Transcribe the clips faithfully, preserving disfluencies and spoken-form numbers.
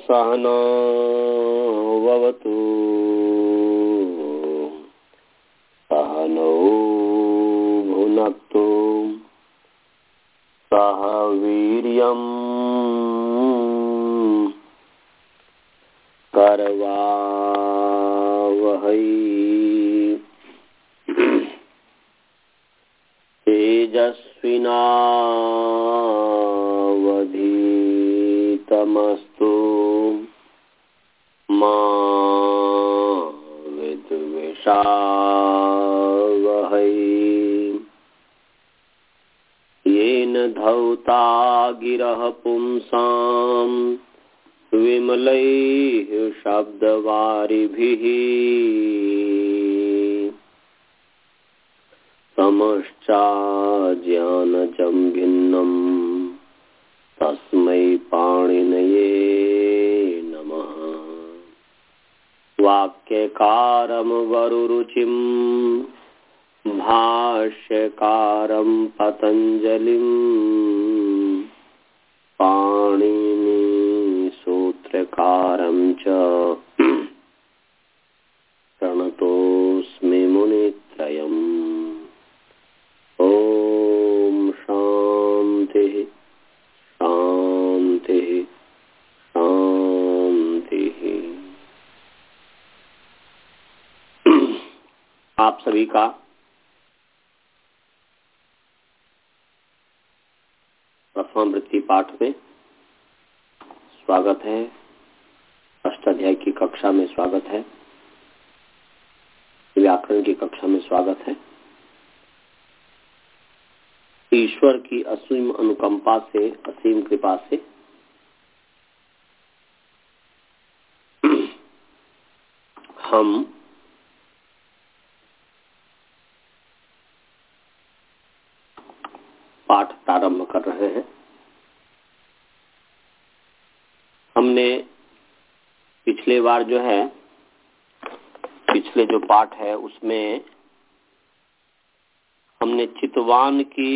सहना ववतु सहनौ भुनक्तु सह वीर्यं करवावहै तेजस्विनावधीतमस्तु मा विद्विषावहै। येन धौता गिरः पुंसां विमलैः शब्दवारिभिः समश्चाज्ञानजं भिन्नं तस्मै पाणिनये नमः। वाक्यकारं वरुरुचिं भाष्यकारं पतञ्जलिं पाणिनि सूत्रकारं च प्रणतोऽस्मि मुनित्रयम्। ओम शांति शांति शांति। आप सभी का प्रथमावृत्ति पाठ में स्वागत है। अष्टाध्याय की कक्षा में स्वागत है। व्याकरण की कक्षा में स्वागत है। ईश्वर की असीम अनुकंपा से, असीम कृपा से हम पाठ प्रारंभ कर रहे हैं। हमने पिछले बार जो है, पिछले जो पाठ है उसमें हमने चितवान की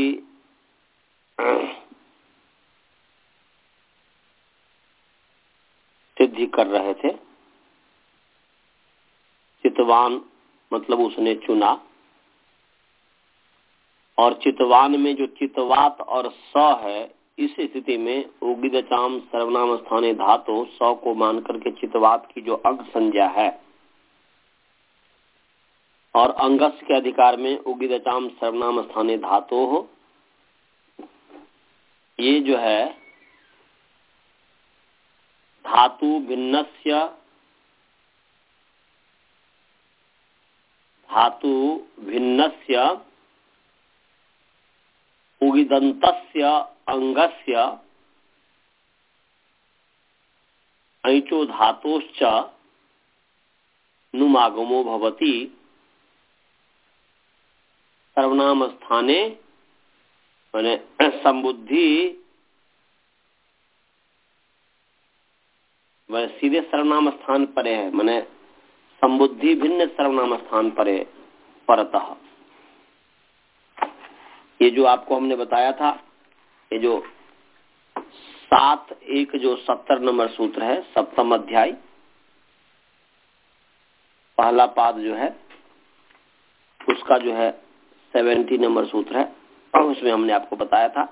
सिद्धि कर रहे थे। चितवान मतलब उसने चुना, और चितवान में जो चितवात और स है, इस स्थिति में उगिदचाम सर्वनाम स्थाने धातु स को मान करके चितवात की जो अंग संज्ञा है, और अंगस के अधिकार में उगिदचाम सर्वनाम स्थाने धातु हो, ये जो है धातु भिन्नस्य धातु भिन्नस्य उगिदन्तस्य अंगस्य ऐचो धातोश्च नुमागमो भवति सर्वनाम स्थाने, माने संबुद्धि वह सीधे सर्वनाम स्थान परे है, माने संबुद्धि भिन्न सर्वनाम स्थान परे परतः। ये जो आपको हमने बताया था, ये जो सात एक जो सत्तर नंबर सूत्र है, सप्तम अध्याय पहला पाद जो है उसका जो है सेवेंटी नंबर सूत्र है, और उसमें हमने आपको बताया था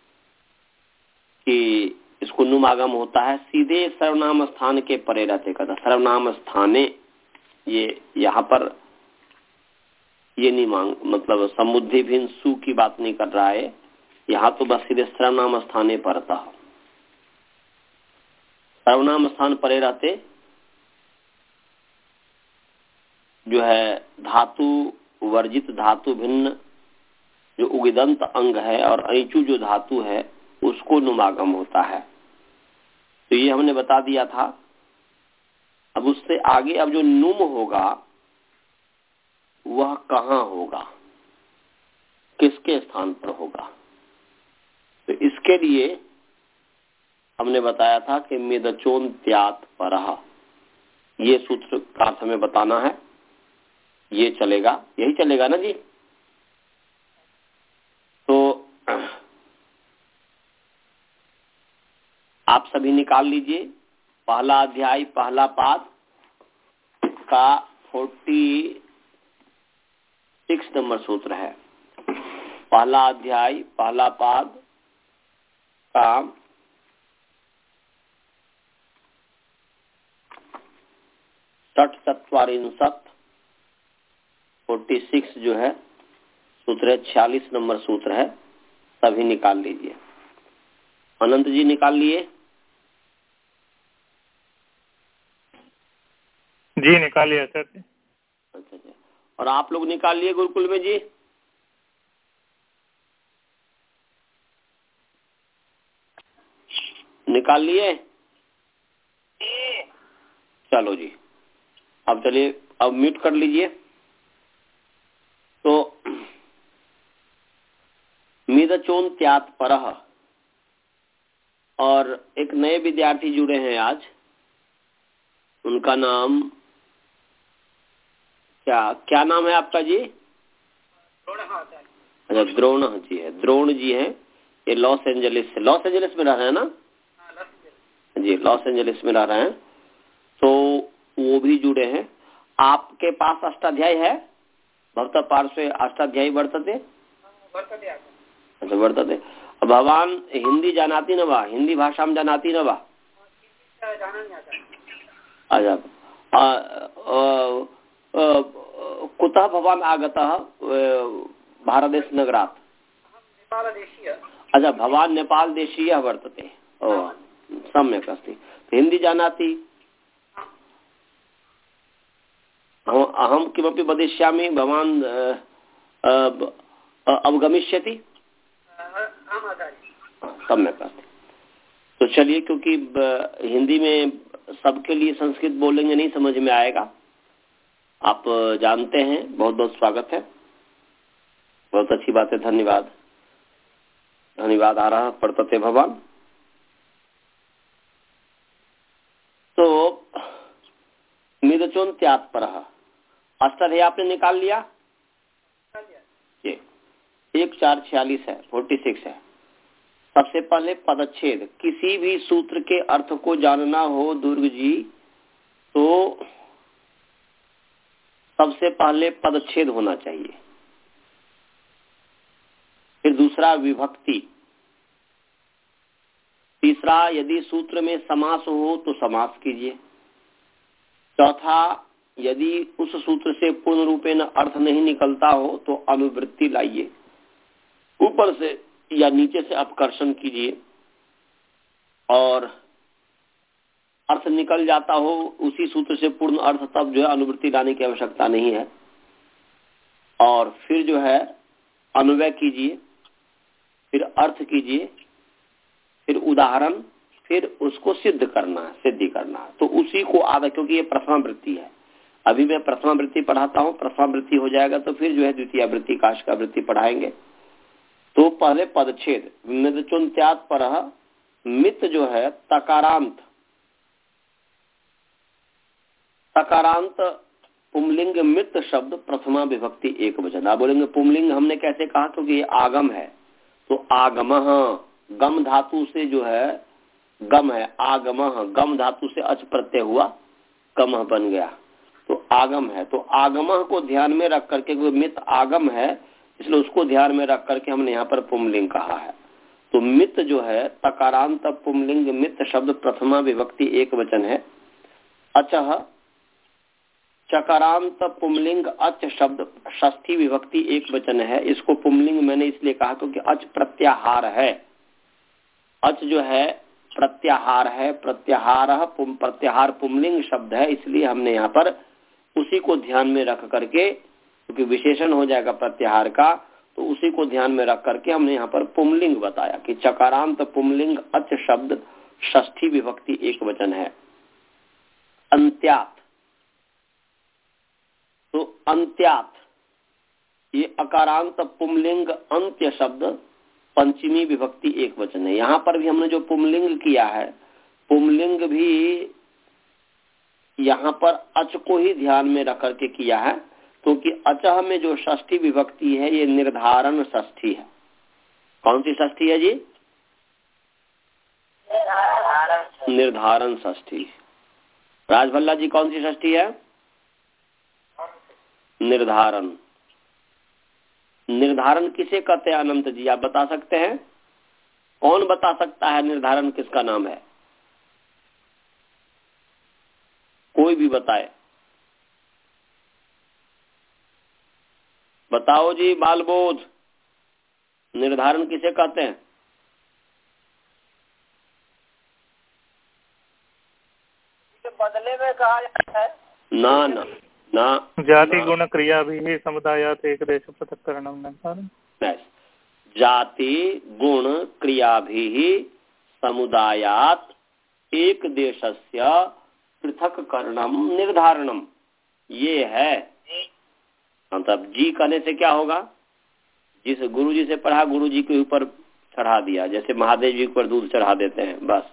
कि इसको नुमागम होता है सीधे सर्वनाम स्थान के परे रहते का। सर्वनाम स्थाने ये यहाँ पर ये नहीं मांग, मतलब समुद्धि भिन्न सु की बात नहीं कर रहा है, यहाँ तो बस सीधे सर्वनाम स्थाने परता। सर्वनाम स्थान परे रहते जो है धातु वर्जित धातु भिन्न जो उगिदंत अंग है और ऐचु जो धातु है उसको नुमागम होता है। तो ये हमने बता दिया था। अब उससे आगे अब जो नुम होगा वह कहाँ होगा, किसके स्थान पर होगा, तो इसके लिए हमने बताया था कि मेदचोन त्यात परह, ये सूत्र का अर्थ हमें बताना है। ये चलेगा, यही चलेगा ना जी। तो आप सभी निकाल लीजिए पहला अध्याय पहला पाद का फोर्टी सिक्स नंबर सूत्र है। पहला अध्याय पहला पाद का षट चत्वारिंशत् फोर्टी सिक्स जो है सूत्र है, छियालीस नंबर सूत्र है। सभी निकाल लीजिए। अनंत जी निकाल लिए? जी निकाल लिया सर। अच्छा अच्छा। और आप लोग निकाल लिए गुरुकुल में जी? निकाल लिए? चलो जी, अब चलिए, अब म्यूट कर लीजिए। तो मिदचोन त्यात परह, और एक नए विद्यार्थी जुड़े हैं आज। उनका नाम क्या क्या नाम है आपका जी? अच्छा, द्रोण जी है। द्रोण जी है, ये लॉस एंजलिस से लॉस एंजलिस में रह रहे हैं ना जी? लॉस एंजलिस में रह रहे हैं। तो वो भी जुड़े हैं। आपके पास अष्टाध्यायी है? भवता पार्श्वे अष्टाध्यायी वर्तते? अच्छा, वर्तते। भगवान हिंदी जानाति न वा? हिंदी भाषा में जानाति न वा? अच्छा, कुतः भवान आगतः भारतदेश नगरात्? अच्छा, भवान नेपाल देशीयः वर्तते। ओ सम्यक् अस्ति। हिंदी जानाति? अहम किमपि वदिष्यामि, भवान अवगमिष्यति? सम्यक् अस्ति। तो चलिए, क्योंकि हिंदी में सबके लिए संस्कृत बोलेंगे नहीं समझ में आएगा। आप जानते हैं, बहुत बहुत स्वागत है, बहुत अच्छी बात है। धन्यवाद धन्यवाद आ रहा वर्तते भवान। तो मिदचोन त्यात परह अष्टाध्यायी आपने निकाल लिया? ये एक चार छियालीस है, फोर्टी सिक्स है। सबसे पहले पदच्छेद। किसी भी सूत्र के अर्थ को जानना हो दुर्ग जी, तो सबसे पहले पदच्छेद होना चाहिए। फिर दूसरा विभक्ति। तीसरा, यदि सूत्र में समास हो तो समास कीजिए। चौथा, यदि उस सूत्र से पूर्ण रूपेण अर्थ नहीं निकलता हो तो अनुवृत्ति लाइए, ऊपर से या नीचे से अपकर्षण कीजिए। और अर्थ निकल जाता हो उसी सूत्र से पूर्ण अर्थ, तब जो है अनुवृत्ति लाने की आवश्यकता नहीं है। और फिर जो है अनुव्यय कीजिए, फिर अर्थ कीजिए, फिर उदाहरण, फिर उसको सिद्ध करना है, सिद्धि करना है। तो उसी को आधा, क्योंकि ये प्रथमा वृत्ति है। अभी मैं प्रथमा वृत्ति पढ़ाता हूँ, प्रथमा वृत्ति हो जाएगा तो फिर जो है द्वितीय वृत्ति, काशिका वृत्ति पढ़ाएंगे। तो पहले पदच्छेद। मिदचोन त्यात परह, मित जो है तकारांत, तकारांत पुमलिंग मित शब्द प्रथमा विभक्ति एक वचन। आप बोलेंगे पुमलिंग हमने कैसे कहा? क्योंकि ये आगम है। तो आगमः, गम धातु से जो है गम है, आगमः, गम धातु से अच प्रत्यय हुआ, गमः बन गया, तो आगम है। तो आगमः को ध्यान में रख करके, मित आगम है इसलिए उसको ध्यान में रख करके हमने यहाँ पर पुमलिंग कहा है। तो मित जो है तकारांत पुमलिंग मित शब्द प्रथमा विभक्ति एक वचन है। अचः चकारांत पुमलिंग अच शब्द षष्ठी विभक्ति एक वचन है। इसको पुमलिंग मैंने इसलिए कहा क्योंकि अच प्रत्याहार है। अच जो है प्रत्याहार है, प्रत्याहार पुम, प्रत्याहार पुमलिंग शब्द है, इसलिए हमने यहाँ पर उसी को ध्यान में रख करके, क्योंकि विशेषण हो जाएगा प्रत्याहार का, तो उसी को ध्यान में रख करके हमने यहाँ पर पुमलिंग बताया कि चकारांत पुमलिंग अच शब्द षष्ठी विभक्ति एक वचन है। अंत्यात, तो अंत्यात ये अकारांत पुमलिंग अंत्य शब्द पंचमी विभक्ति एक वचन है। यहाँ पर भी हमने जो पुमलिंग किया है, पुमलिंग भी यहाँ पर अच को ही ध्यान में रख करके किया है, क्योंकि तो अचह में जो षष्ठी विभक्ति है ये निर्धारण षष्ठी है। कौन सी षष्ठी है जी? निर्धारण षष्ठी। राजभल्ला जी कौन सी षष्ठी है? निर्धारण। निर्धारण किसे कहते हैं अनंत जी, आप बता सकते हैं? कौन बता सकता है निर्धारण किसका नाम है? कोई भी बताए। बताओ जी, बालबोध, निर्धारण किसे कहते हैं? बदले में कहा जाता है ना ना ना जाति गुण क्रिया भी समुदायात एक देश पृथक्करणम निर्धारण। जाति गुण क्रिया भी समुदायात एक देशस्य पृथक्करणम निर्धारणम, ये है। मतलब जी कहने से क्या होगा? जिस गुरु जी से पढ़ा गुरु जी के ऊपर चढ़ा दिया, जैसे महादेव जी के ऊपर दूध चढ़ा देते हैं, बस।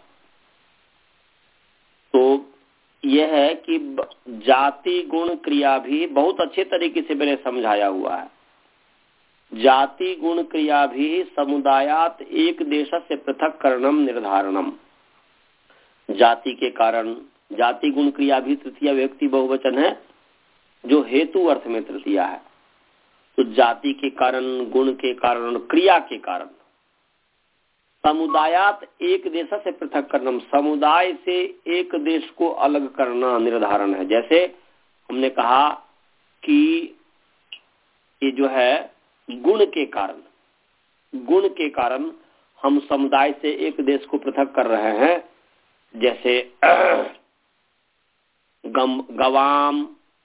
तो यह है कि जाति गुण क्रिया भी बहुत अच्छे तरीके से मैंने समझाया हुआ है। जाति गुण क्रिया भी समुदायात एक देश से पृथक्करणम निर्धारणम। जाति के कारण, जाति गुण क्रिया भी तृतीया व्यक्ति बहुवचन है, जो हेतु अर्थ में तृतीया है। तो जाति के कारण, गुण के कारण, क्रिया के कारण समुदायात एक देश से पृथक करना, समुदाय से एक देश को अलग करना निर्धारण है। जैसे हमने कहा कि ये जो है गुण के कारण, गुण के कारण हम समुदाय से एक देश को पृथक कर रहे हैं। जैसे गम, गवाम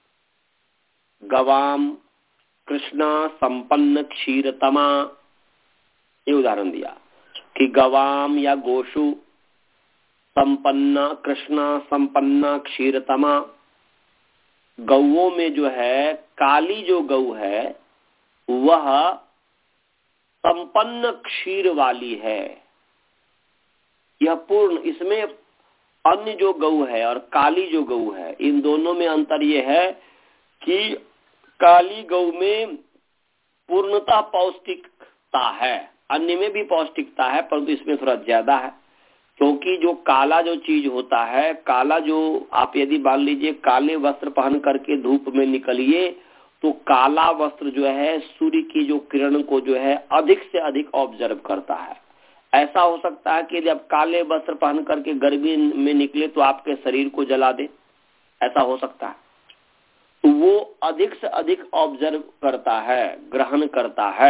गवाम कृष्णा संपन्न क्षीरतमा, ये उदाहरण दिया कि गवाम या गोशु संपन्ना कृष्णा संपन्ना क्षीरतमा। गौओं में जो है काली जो गौ है वह संपन्न क्षीर वाली है। यह पूर्ण, इसमें अन्य जो गौ है और काली जो गौ है, इन दोनों में अंतर यह है कि काली गौ में पूर्णतः पौष्टिकता है, अन्य में भी पौष्टिकता है, परंतु इसमें थोड़ा ज्यादा है। क्योंकि जो काला जो चीज होता है, काला जो आप यदि मान लीजिए काले वस्त्र पहन करके धूप में निकलिए तो काला वस्त्र जो है सूर्य की जो किरण को जो है अधिक से अधिक ऑब्जर्व करता है। ऐसा हो सकता है कि जब काले वस्त्र पहन करके गर्मी में निकले तो आपके शरीर को जला दे, ऐसा हो सकता है। तो वो अधिक से अधिक ऑब्जर्व करता है, ग्रहण करता है,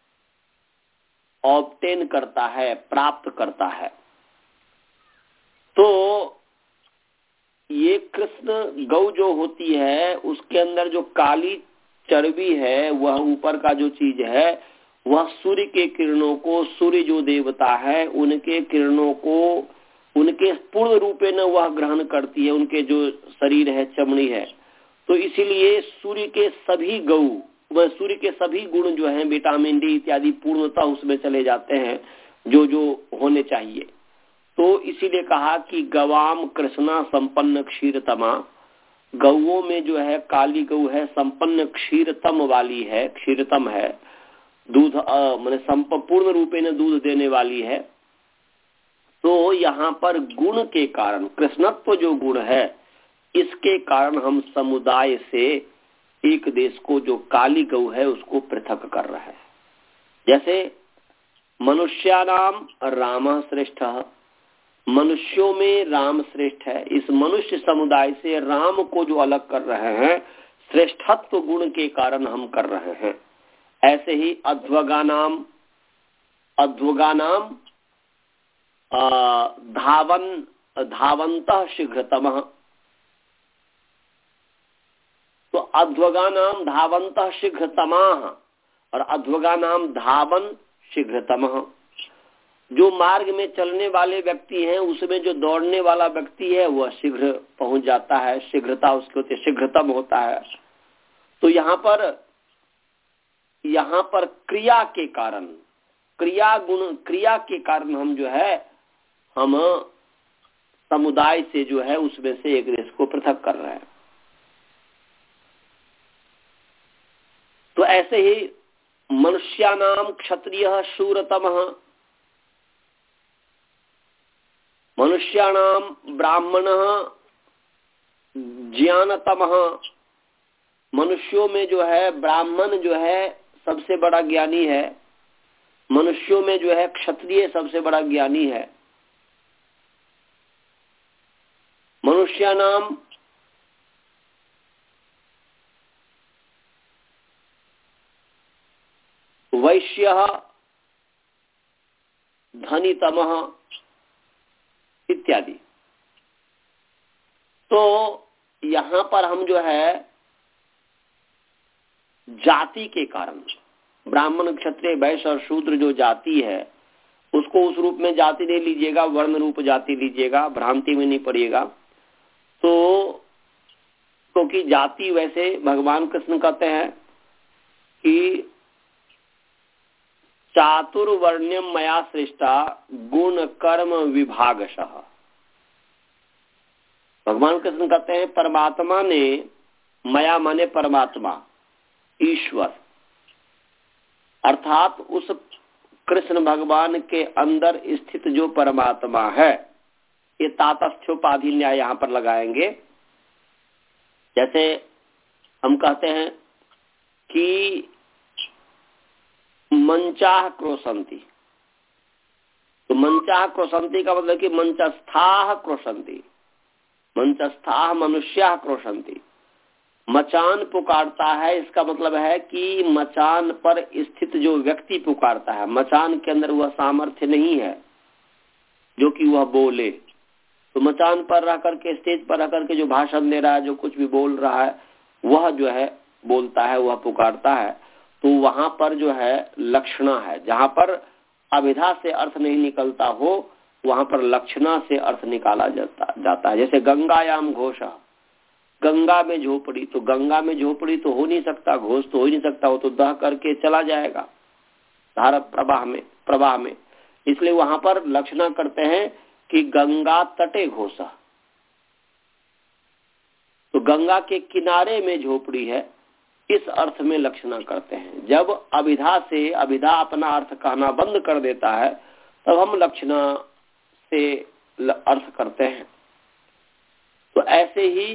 ऑब्टेन करता है, प्राप्त करता है। तो ये कृष्ण गौ जो होती है उसके अंदर जो काली चर्बी है, वह ऊपर का जो चीज है वह सूर्य के किरणों को, सूर्य जो देवता है उनके किरणों को, उनके पूर्ण रूपे न वह ग्रहण करती है, उनके जो शरीर है, चमड़ी है। तो इसीलिए सूर्य के सभी गौ, वह सूर्य के सभी गुण जो हैं, विटामिन डी इत्यादि पूर्णतः उसमें चले जाते हैं जो जो होने चाहिए। तो इसीलिए कहा कि गवाम कृष्णा संपन्न क्षीरतमा, गौओं में जो है काली गौ है संपन्न क्षीरतम वाली है, क्षीरतम है, दूध माने संपूर्ण रूपे न दूध देने वाली है। तो यहाँ पर गुण के कारण, कृष्णत्व जो गुण है इसके कारण हम समुदाय से एक देश को, जो काली गौ है उसको पृथक कर रहे हैं। जैसे मनुष्यानाम राम श्रेष्ठ, मनुष्यों में राम श्रेष्ठ है, इस मनुष्य समुदाय से राम को जो अलग कर रहे हैं श्रेष्ठत्व गुण के कारण हम कर रहे हैं। ऐसे ही अध्वगानाम, अध्वगानाम धावन धावंतः शीघ्रतमः, तो अध्वगानाम धावंतः शीघ्रतमाः और अध्वगानाम धावन शीघ्रतमः। जो मार्ग में चलने वाले व्यक्ति हैं उसमें जो दौड़ने वाला व्यक्ति है वह शीघ्र पहुंच जाता है, शीघ्रता उसके होती है, शीघ्रतम होता है। तो यहाँ पर यहाँ पर क्रिया के कारण, क्रिया गुण, क्रिया के कारण हम जो है हम समुदाय से जो है उसमें से एक देश को पृथक कर रहे हैं। तो ऐसे ही मनुष्यानाम क्षत्रियः शूरतमः, मनुष्याणाम ब्राह्मणः ज्ञानतमः, मनुष्यों में जो है ब्राह्मण जो है सबसे बड़ा ज्ञानी है, मनुष्यों में जो है क्षत्रिय सबसे बड़ा ज्ञानी है। मनुष्यानाम वैश्यः धनीतमः इत्यादि। तो यहां पर हम जो है जाति के कारण, ब्राह्मण क्षत्रिय वैश्य और शूद्र जो जाति है उसको उस रूप में जाति नहीं लीजिएगा, वर्ण रूप जाति लीजिएगा, भ्रांति में नहीं पड़िएगा। तो क्योंकि तो जाति वैसे भगवान कृष्ण कहते हैं कि चातुर्वर्ण्यम मया सृष्टा गुण कर्म विभागशः। भगवान कृष्ण कहते हैं परमात्मा ने, मया माने परमात्मा ईश्वर, अर्थात उस कृष्ण भगवान के अंदर स्थित जो परमात्मा है, ये तातस्थ्योपाधि न्याय यहां पर लगाएंगे। जैसे हम कहते हैं कि मंचाह क्रोशंती, तो मंचाह क्रोशंती का मतलब कि मंचस्थाह क्रोशंती, मंचस्थाह मनुष्याः क्रोशंती, मचान पुकारता है। इसका मतलब है कि मचान पर स्थित जो व्यक्ति पुकारता है, मचान के अंदर वह सामर्थ्य नहीं है जो कि वह बोले। तो मचान पर रह करके, स्टेज पर रह करके जो भाषण दे रहा है, जो कुछ भी बोल रहा है, वह जो है बोलता है, वह पुकारता है। तो वहां पर जो है लक्षणा है, जहां पर अभिधा से अर्थ नहीं निकलता हो वहां पर लक्षणा से अर्थ निकाला जाता जाता है। जैसे गंगायाम घोषा, गंगा में झोपड़ी, तो गंगा में झोपड़ी तो हो नहीं सकता, घोष तो हो ही नहीं सकता, वो तो दह करके चला जाएगा धारा प्रवाह में प्रवाह में इसलिए वहां पर लक्षणा करते हैं कि गंगा तटे घोषा, तो गंगा के किनारे में झोपड़ी है, इस अर्थ में लक्षणा करते हैं। जब अभिधा से अभिधा अपना अर्थ कहना बंद कर देता है तब हम लक्षणा से अर्थ करते हैं। तो ऐसे ही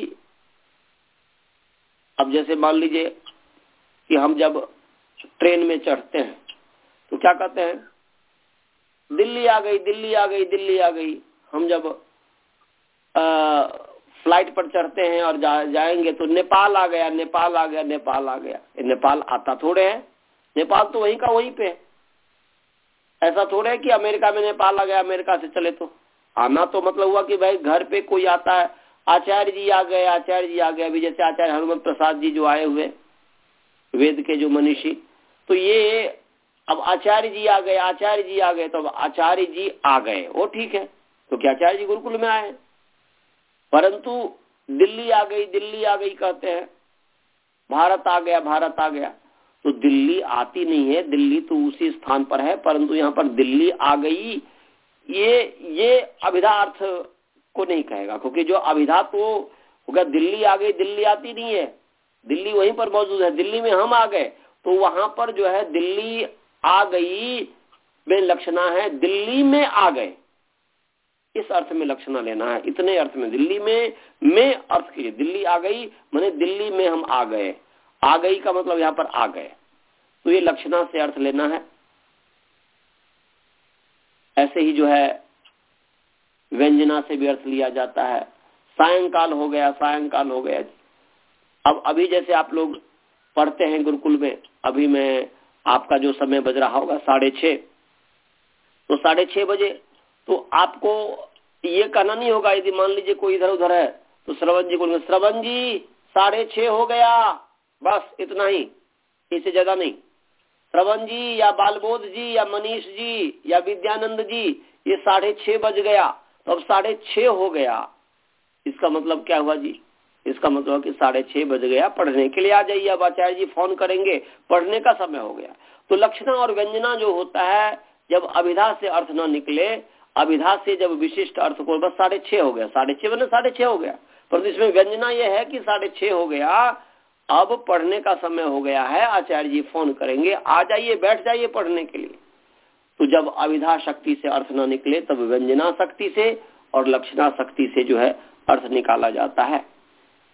अब जैसे मान लीजिए कि हम जब ट्रेन में चढ़ते हैं तो क्या कहते हैं, दिल्ली आ गई, दिल्ली आ गई, दिल्ली आ गई। हम जब आ, फ्लाइट पर चढ़ते हैं और जा, जाएंगे तो नेपाल आ गया, नेपाल आ गया, नेपाल आ गया। नेपाल आता थोड़े है, नेपाल तो वहीं का वहीं पे। ऐसा थोड़े है कि अमेरिका में नेपाल आ गया, अमेरिका से चले। तो आना तो मतलब हुआ कि भाई घर पे कोई आता है, आचार्य जी आ गए, आचार्य जी आ गए। अभी जैसे आचार्य हनुमंत प्रसाद जी जो आए हुए, वेद के जो मनीषी, तो ये अब आचार्य जी आ गए, आचार्य जी आ गए, तो अब आचार्य जी आ गए, वो ठीक है, तो क्या आचार्य जी गुरुकुल में आए। परंतु दिल्ली आ गई, दिल्ली आ गई कहते हैं, भारत आ गया, भारत आ गया, तो दिल्ली आती नहीं है, दिल्ली तो उसी स्थान पर है, परंतु यहाँ पर दिल्ली आ गई, ये ये अभिधा अर्थ को नहीं कहेगा, क्योंकि जो अभिधा तो होगा दिल्ली आ गई, दिल्ली आती नहीं है, दिल्ली वहीं पर मौजूद है। दिल्ली में हम आ गए तो वहां पर जो है दिल्ली आ गई में लक्षणा है, दिल्ली में आ गए, इस अर्थ में लक्षणा लेना है। इतने अर्थ में दिल्ली में में अर्थ कीजिए, दिल्ली आ गई माने दिल्ली में हम आ गए, आ गई का मतलब यहाँ पर आ गए, तो ये लक्षणा से अर्थ लेना है। ऐसे ही जो है व्यंजना से भी अर्थ लिया जाता है। सायंकाल हो गया, सायंकाल हो गया। अब अभी जैसे आप लोग पढ़ते हैं गुरुकुल में, अभी मैं आपका जो समय बज रहा होगा साढ़े छः, तो साढ़े छः बजे तो आपको ये कहना नहीं होगा, यदि मान लीजिए कोई इधर उधर है तो श्रवण जी बोलेंगे, श्रवण जी साढ़े छः हो गया, बस इतना ही, इससे ज्यादा नहीं। श्रवण जी या बालबोध जी या मनीष जी या विद्यानंद जी, ये साढ़े छः बज गया, तो अब साढ़े छः हो गया, इसका मतलब क्या हुआ जी, इसका मतलब कि साढ़े छः बज गया, पढ़ने के लिए आ जाइए। अब आचार्य जी फोन करेंगे, पढ़ने का समय हो गया। तो लक्षणा और व्यंजना जो होता है, जब अभिधा से अर्थ न निकले, अभिधा से जब विशिष्ट अर्थ को, बस साढ़े छः हो गया, साढ़े छः बने साढ़े छः हो गया, पर इसमें व्यंजना यह है कि साढ़े छः हो गया, अब पढ़ने का समय हो गया है, आचार्य जी फोन करेंगे, आ जाइए, बैठ जाइए पढ़ने के लिए। तो जब अभिधा शक्ति से अर्थ न निकले तब व्यंजना शक्ति से और लक्षणा शक्ति से जो है अर्थ निकाला जाता है।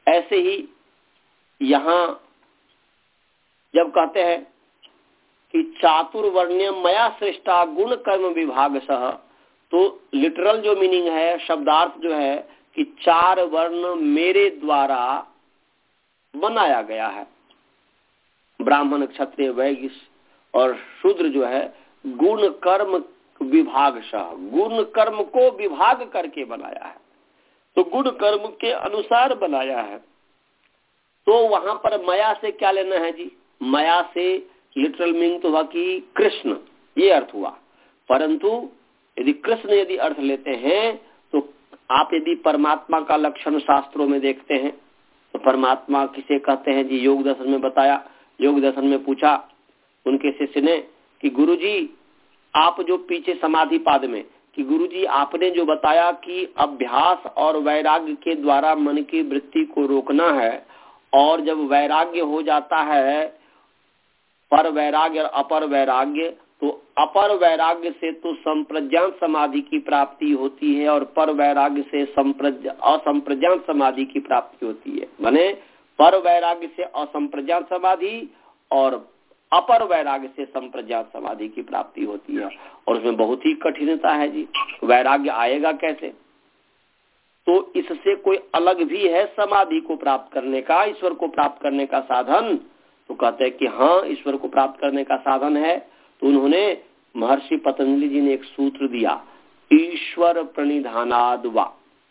ऐसे ही यहाँ जब कहते हैं कि चातुर्वर्ण्यम मया श्रेष्ठा गुण कर्म विभाग सह, तो लिटरल जो मीनिंग है, शब्दार्थ जो है कि चार वर्ण मेरे द्वारा बनाया गया है। ब्राह्मण, क्षत्रिय, वैश्य और शूद्र जो है गुण कर्म विभाग सह, गुण कर्म को विभाग करके बनाया है, तो गुण कर्म के अनुसार बनाया है। तो वहां पर माया से क्या लेना है जी? माया से लिटरल मीनिंग तो हुआ कि कृष्ण, ये अर्थ हुआ। परंतु यदि कृष्ण यदि अर्थ लेते हैं तो आप यदि परमात्मा का लक्षण शास्त्रों में देखते हैं तो परमात्मा किसे कहते हैं जी? योग दर्शन में बताया। योग दर्शन में पूछा उनके शिष्य ने कि गुरुजी आप जो पीछे समाधि पाद में कि गुरुजी आपने जो बताया कि अभ्यास और वैराग्य के द्वारा मन की वृत्ति को रोकना है, और जब वैराग्य हो जाता है पर वैराग्य और अपर वैराग्य, तो अपर वैराग्य से तो संप्रज्ञान समाधि की प्राप्ति होती है और पर वैराग्य से असंप्रज्ञान समाधि की प्राप्ति होती है। माने पर वैराग्य से असंप्रज्ञान समाधि और अपर वैराग्य से संप्रज्ञान समाधि की प्राप्ति होती है, और उसमें बहुत ही कठिनता है जी। वैराग्य आएगा कैसे? तो इससे कोई अलग भी है समाधि को प्राप्त करने का, ईश्वर को प्राप्त करने का साधन? तो कहते हैं कि हाँ, ईश्वर को प्राप्त करने का साधन है। तो उन्होंने महर्षि पतंजलि जी ने एक सूत्र दिया, ईश्वर प्रणिधानाद वा।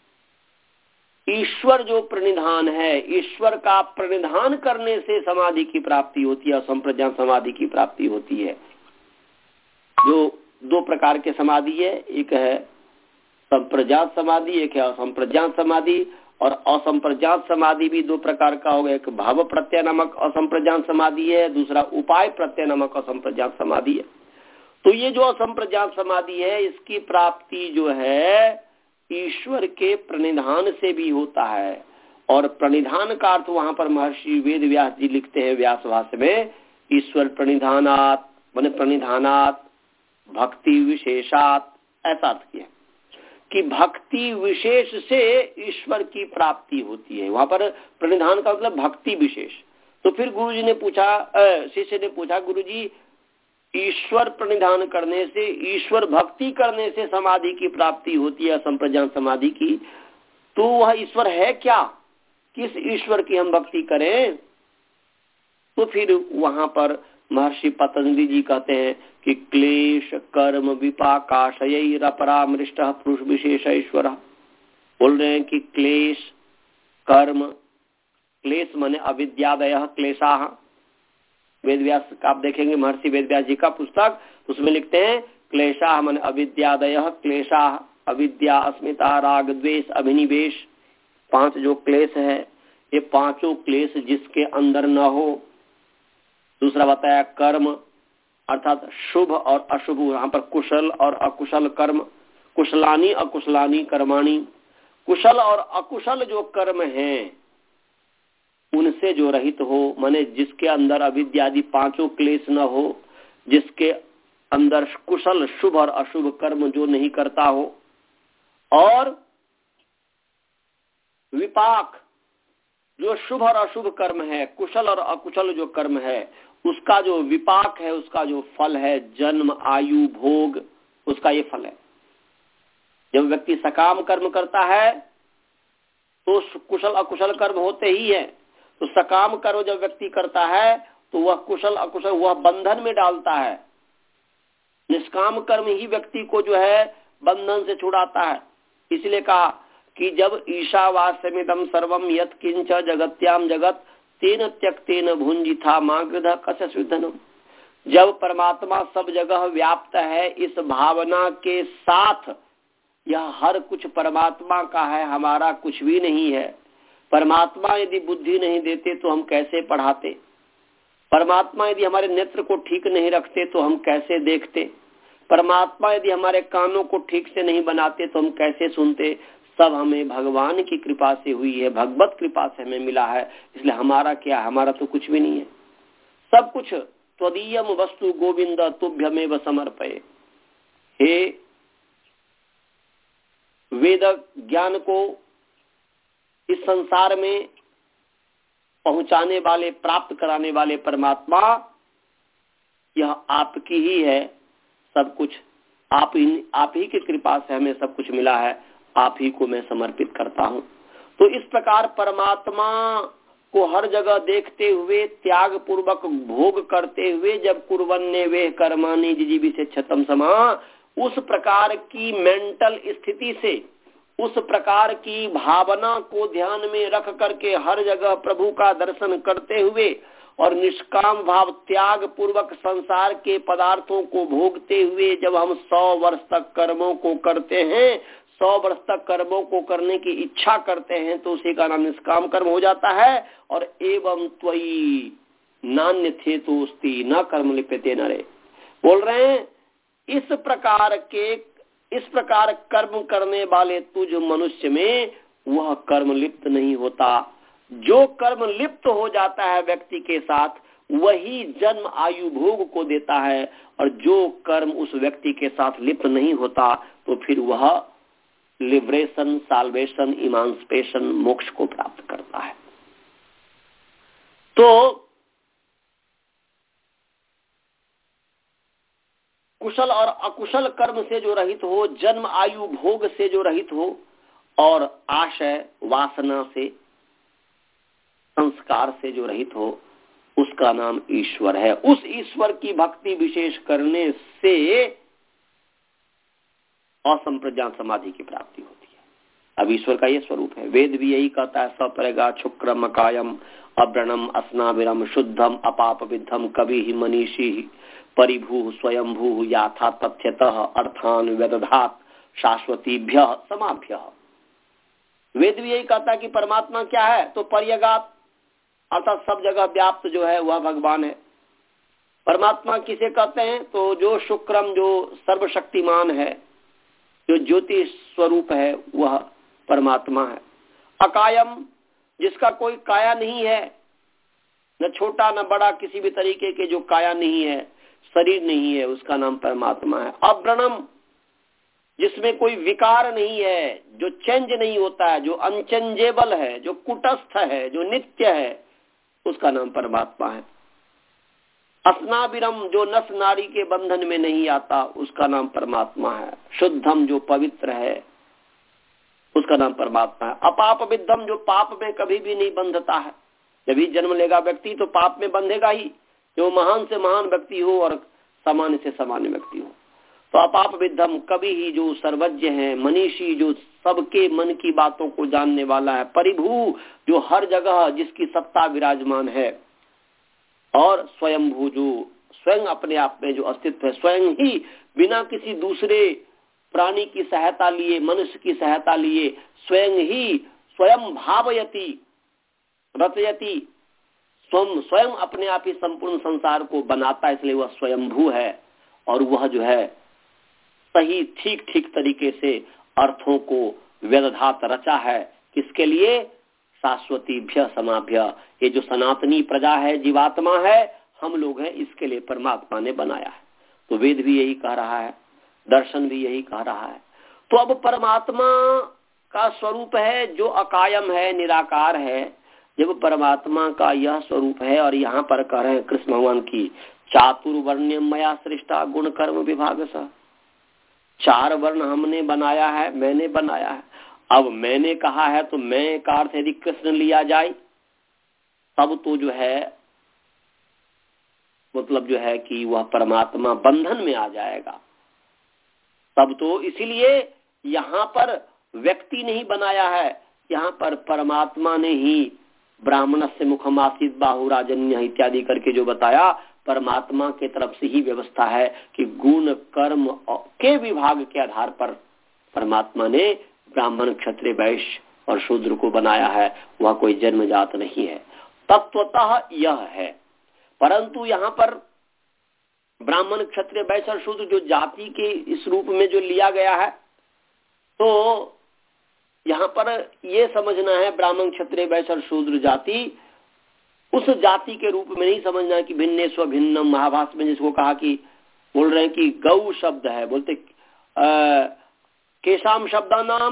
ईश्वर जो प्रणिधान है, ईश्वर का प्रणिधान करने से समाधि की प्राप्ति होती है और संप्रज्ञान समाधि की प्राप्ति होती है। जो दो प्रकार के समाधि है, एक है संप्रज्ञात समाधि, एक है असंप्रज्ञात समाधि। और असंप्रज्ञात समाधि भी दो प्रकार का होगा, एक भाव प्रत्यय नामक असंप्रज्ञात समाधि है, दूसरा उपाय प्रत्यय नामक असंप्रज्ञात समाधि है। तो ये जो असंप्रज्ञात समाधि है, इसकी प्राप्ति जो है ईश्वर के प्रणिधान से भी होता है। और प्रणिधान का अर्थ वहां पर महर्षि वेद व्यास जी लिखते हैं व्यास भाष्य में, ईश्वर प्रणिधानात माने प्रणिधानात भक्ति विशेषात, ऐसा अर्थ किया कि भक्ति विशेष से ईश्वर की प्राप्ति होती है। वहां पर प्रणिधान का मतलब भक्ति विशेष। तो फिर गुरुजी ने पूछा, शिष्य ने पूछा, गुरुजी ईश्वर प्रणिधान करने से, ईश्वर भक्ति करने से समाधि की प्राप्ति होती है, संप्रज्ञान समाधि की, तो वह ईश्वर है क्या? किस ईश्वर की हम भक्ति करें? तो फिर वहां पर महर्षि पतंजलि जी कहते हैं कि क्लेश कर्म विपाकाशयैरपरामृष्टः पुरुष विशेष ईश्वर। बोल रहे हैं कि क्लेश कर्म, क्लेश माने अविद्यादयः क्लेशाः। वेदव्यास का आप देखेंगे महर्षि वेदव्यास जी का पुस्तक, उसमें लिखते हैं क्लेशाः माने अविद्यादयः क्लेशाः, अविद्या, अस्मिता, राग, द्वेष, अभिनिवेश, पांच जो क्लेश है, ये पांचों क्लेश जिसके अंदर न हो। दूसरा बताया कर्म, अर्थात शुभ और अशुभ, यहाँ पर कुशल और अकुशल कर्म, कुशलानी अकुशलानी कर्माणी, कुशल और अकुशल जो कर्म हैं उनसे जो रहित हो, माने जिसके अंदर अविद्यादि पांचों क्लेश न हो, जिसके अंदर कुशल शुभ और अशुभ कर्म जो नहीं करता हो, और विपाक जो शुभ और अशुभ कर्म है, कुशल और अकुशल जो कर्म है, उसका जो विपाक है, उसका जो फल है, जन्म, आयु, भोग, उसका ये फल है। जब व्यक्ति सकाम कर्म करता है तो कुशल अकुशल कर्म होते ही है। तो सकाम कर्म जब व्यक्ति करता है तो वह कुशल अकुशल वह बंधन में डालता है। निष्काम कर्म ही व्यक्ति को जो है बंधन से छुड़ाता है। इसलिए कहा कि जब ईशावास्यमिदं सर्वम यत् किंच जगत्याम जगत तेन त्यक्तेन भुंजिथा मागृध कसस्विधनम। जब परमात्मा सब जगह व्याप्त है, इस भावना के साथ यह हर कुछ परमात्मा का है, हमारा कुछ भी नहीं है। परमात्मा यदि बुद्धि नहीं देते तो हम कैसे पढ़ाते? परमात्मा यदि हमारे नेत्र को ठीक नहीं रखते तो हम कैसे देखते? परमात्मा यदि हमारे कानों को ठीक से नहीं बनाते तो हम कैसे सुनते? सब हमें भगवान की कृपा से हुई है, भगवत कृपा से हमें मिला है। इसलिए हमारा क्या, हमारा तो कुछ भी नहीं है। सब कुछ त्वदीयम वस्तु गोविंद तुभ्यमेव समर्पये। हे वेद ज्ञान को इस संसार में पहुंचाने वाले, प्राप्त कराने वाले परमात्मा, यह आपकी ही है। सब कुछ आप ही आप ही की कृपा से हमें सब कुछ मिला है, आप ही को मैं समर्पित करता हूं। तो इस प्रकार परमात्मा को हर जगह देखते हुए, त्याग पूर्वक भोग करते हुए, जब कुर्वन्ने वे कर्माणि जिजीवि से क्षतम समा, उस प्रकार की मेंटल स्थिति से, उस प्रकार की भावना को ध्यान में रख करके हर जगह प्रभु का दर्शन करते हुए और निष्काम भाव त्याग पूर्वक संसार के पदार्थों को भोगते हुए जब हम सौ वर्ष तक कर्मों को करते हैं, सौ वर्ष तक कर्मों को करने की इच्छा करते हैं, तो उसी का नाम निष्काम कर्म हो जाता है। और एवं त्वयि नान्य थे तो उस्ती न कर्म लिप्यते नरे, बोल रहे हैं इस प्रकार के इस प्रकार कर्म करने वाले तुझ मनुष्य में वह कर्म लिप्त नहीं होता। जो कर्म लिप्त हो जाता है व्यक्ति के साथ, वही जन्म आयु भोग को देता है, और जो कर्म उस व्यक्ति के साथ लिप्त नहीं होता तो फिर वह लिबरेशन, साल्वेशन, इमांसिपेशन, मोक्ष को प्राप्त करता है। तो कुशल और अकुशल कर्म से जो रहित हो, जन्म आयु भोग से जो रहित हो, और आशय वासना से, संस्कार से जो रहित हो, उसका नाम ईश्वर है। उस ईश्वर की भक्ति विशेष करने से असंप्रज्ञात समाधि की प्राप्ति होती है। अब ईश्वर का ये स्वरूप है। वेद भी यही कहता है, सपरेगा शुक्रम कायम अव्रणम अस्नाविरम शुद्धम अपाप विद्धम कवि ही मनीषी परिभू स्वयंभू याथा तथ्यतः अर्थान व्यदधात शाश्वतीभ्य समाभ्य। वेद भी यही कहता है कि परमात्मा क्या है, तो पर्यगात अर्थात सब जगह व्याप्त जो है वह भगवान है। परमात्मा किसे कहते हैं, तो जो शुक्रम, जो सर्वशक्तिमान है, जो ज्योति स्वरूप है, वह परमात्मा है। अकायम, जिसका कोई काया नहीं है, न छोटा न बड़ा, किसी भी तरीके के जो काया नहीं है, शरीर नहीं है, उसका नाम परमात्मा है। अव्रणम, जिसमें कोई विकार नहीं है, जो चेंज नहीं होता है, जो अनचेंजेबल है, जो कुटस्थ है, जो नित्य है, उसका नाम परमात्मा है। अस्नाविरम, जो नस नारी के बंधन में नहीं आता, उसका नाम परमात्मा है। शुद्धम, जो पवित्र है, उसका नाम परमात्मा है। अपाप विद्धम, जो पाप में कभी भी नहीं बंधता है। जब ही जन्म लेगा व्यक्ति तो पाप में बंधेगा ही, जो महान से महान व्यक्ति हो और सामान्य से सामान्य व्यक्ति हो। तो अपाप विद्धम, कभी ही जो सर्वज्ञ है, मनीषी, जो सबके मन की बातों को जानने वाला है। परिभू, जो हर जगह जिसकी सत्ता विराजमान है। और स्वयंभू, जो स्वयं अपने आप में जो अस्तित्व है, स्वयं ही बिना किसी दूसरे प्राणी की सहायता लिए, मनुष्य की सहायता लिए, स्वयं ही स्वयं भावयति रचयति, स्वयं स्वयं अपने आप ही संपूर्ण संसार को बनाता है, इसलिए वह स्वयंभू है। और वह जो है सही ठीक ठीक तरीके से अर्थों को व्यदधात रचा है। किसके लिए? शाश्वतीभ्य समाभ्य, ये जो सनातनी प्रजा है, जीवात्मा है, हम लोग हैं, इसके लिए परमात्मा ने बनाया है। तो वेद भी यही कह रहा है, दर्शन भी यही कह रहा है। तो अब परमात्मा का स्वरूप है जो अकायम है, निराकार है। जब परमात्मा का यह स्वरूप है, और यहाँ पर कह रहे हैं कृष्ण भगवान की चातुर्वर्ण्यम मया सृष्टा गुण कर्म विभाग सा, चार वर्ण हमने बनाया है, मैंने बनाया है। अब मैंने कहा है तो मैं का अर्थ यदि कृष्ण लिया जाए तब तो जो है मतलब जो है कि वह परमात्मा बंधन में आ जाएगा। तब तो इसीलिए यहाँ पर व्यक्ति नहीं बनाया है, यहाँ पर परमात्मा ने ही ब्राह्मण से मुखमासित बाहुराजन्य इत्यादि करके जो बताया, परमात्मा के तरफ से ही व्यवस्था है कि गुण कर्म के विभाग के आधार पर परमात्मा ने ब्राह्मण, क्षत्रिय, वैश्य और शूद्र को बनाया है। वह कोई जन्मजात नहीं है, तत्वतः यह है। परंतु यहाँ पर ब्राह्मण, क्षत्रिय, वैश्य और शूद्र जो जाति के इस रूप में जो लिया गया है, तो यहाँ पर ये समझना है ब्राह्मण, क्षत्रिय, वैश्य और शूद्र जाति उस जाति के रूप में नहीं समझना है कि भिन्ने स्व भिन्नम। महाभाष्य में जिसको कहा कि बोल रहे हैं कि गौ शब्द है, बोलते केशाम शब्दा नाम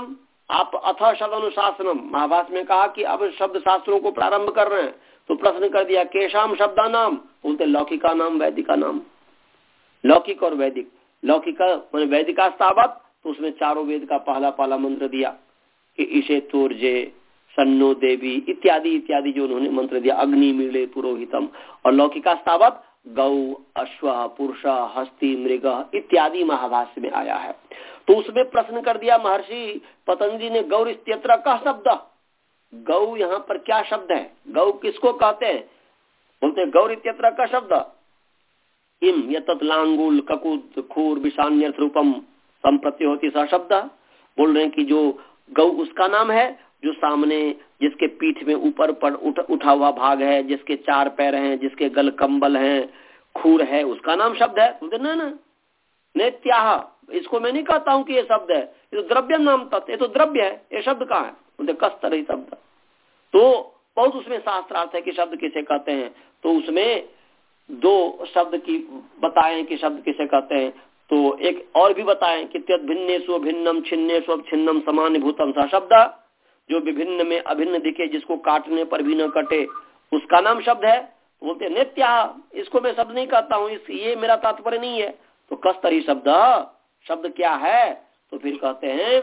आप अथ शब्द अनुशासनम, महाभारत में कहा कि अब शब्द शास्त्रों को प्रारंभ कर रहे हैं, तो प्रश्न कर दिया केशाम शब्दा नाम, बोलते लौकिका नाम वैदिका नाम, लौकिक और वैदिक। लौकिका मैंने वैदिकास्तावत, तो उसमें चारों वेद का पहला पहला मंत्र दिया कि ईशे तोर्जे सन्नो देवी इत्यादि इत्यादि जो उन्होंने मंत्र दिया, अग्नि मीले पुरोहितम। और लौकिकास्तावत गौ अश्व पुरुष हस्ती मृग इत्यादि महाभाष्य में आया है। तो उसमें प्रश्न कर दिया महर्षि पतंजलि ने, गौर इत्यत्र का शब्द, गौ यहाँ पर क्या शब्द है, गौ किसको कहते हैं? बोलते गौर इत्यत्र का शब्द इम यतत लांगुल ककुत खूर विषान्य रूपम संप्रति होती सा शब्द। बोल रहे हैं कि जो गौ उसका नाम है जो सामने, जिसके पीठ में ऊपर पर उठ, उठा हुआ भाग है, जिसके चार पैर हैं, जिसके गल कंबल हैं, खूर है, उसका नाम शब्द है। बोलते ना ना नेत्याह, इसको मैं नहीं कहता हूं कि ये शब्द है, ये तो द्रव्य नाम तत्व, ये तो द्रव्य है, ये शब्द कहाँ है? बोलते कस्तर ही शब्द। तो बहुत उसमें शास्त्रार्थ है कि शब्द किसे कहते हैं। तो उसमें दो शब्द की बताएं कि शब्द किसे कहते हैं, तो एक और भी बताएं कि त्यद भिन्नेषु भिन्नम छिन्नेषु छिन्नम समान भूतम सा शब्द, जो विभिन्न में अभिन्न दिखे, जिसको काटने पर भी न कटे, उसका नाम शब्द है। बोलते नित्या, इसको मैं शब्द नहीं कहता हूँ, इस ये मेरा तात्पर्य नहीं है। तो कस्तरी शब्द, शब्द क्या है? तो फिर कहते हैं